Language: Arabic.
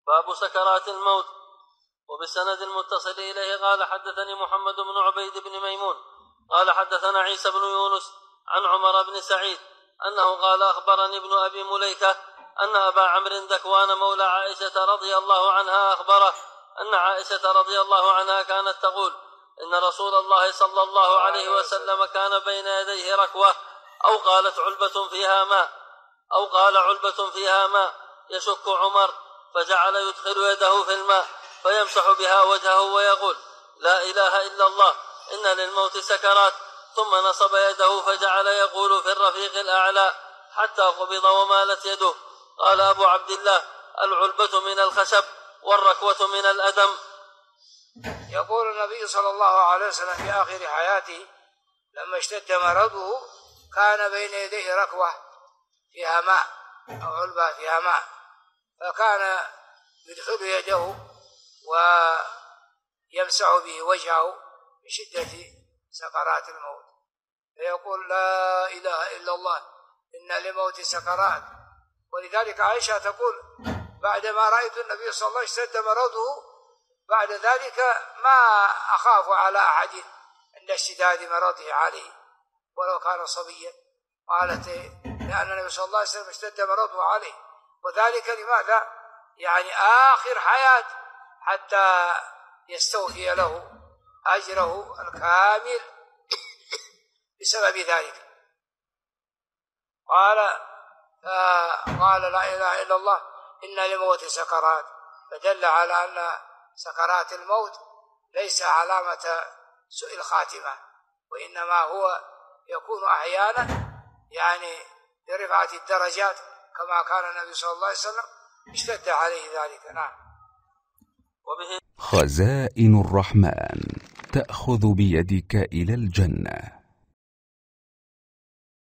باب سكرات الموت. وبسند المتصل إليه قال حدثني محمد بن عبيد بن ميمون قال حدثنا عيسى بن يونس عن عمر بن سعيد أنه قال أخبرني ابن أبي مليكة أن أبا عمرو ذكوان مولى عائشة رضي الله عنها أخبره أن عائشة رضي الله عنها كانت تقول إن رسول الله صلى الله عليه وسلم كان بين يديه ركوة أو قال علبة فيها ماء يشك عمر فجعل يدخل يده في الماء فيمسح بها وجهه ويقول لا إله إلا الله إن للموت سكرات، ثم نصب يده فجعل يقول في الرفيق الأعلى حتى قبض ومالت يده. قال أبو عبد الله العلبة من الخشب والركوة من الأدم. يقول النبي صلى الله عليه وسلم في آخر حياته لما اشتد مرضه كان بين يديه ركوة فيها ماء أو علبة فيها ماء، فكان يدخل يده ويمسح به وجهه من شدة سكرات الموت فيقول لا إله إلا الله إن للموت سكرات. ولذلك عائشة تقول بعدما رأيت النبي صلى الله عليه وسلم اشتد مرضه بعد ذلك ما أخاف على أحد عند اشتداد مرضه عليه ولو كان صبيا. قالت لأن النبي صلى الله عليه وسلم اشتد مرضه عليه، وذلك لماذا؟ يعني آخر حياة حتى يستوفي له أجره الكامل بسبب ذلك. قال لا إله إلا الله إن للموت سكرات، فدل على أن سكرات الموت ليس علامة سوء الخاتمة، وإنما هو يكون أحيانا يعني برفعة الدرجات كما كان النبي صلى الله عليه وسلم اشتد عليه ذلك. نعم. خزائن الرحمن تأخذ بيدك إلى الجنة.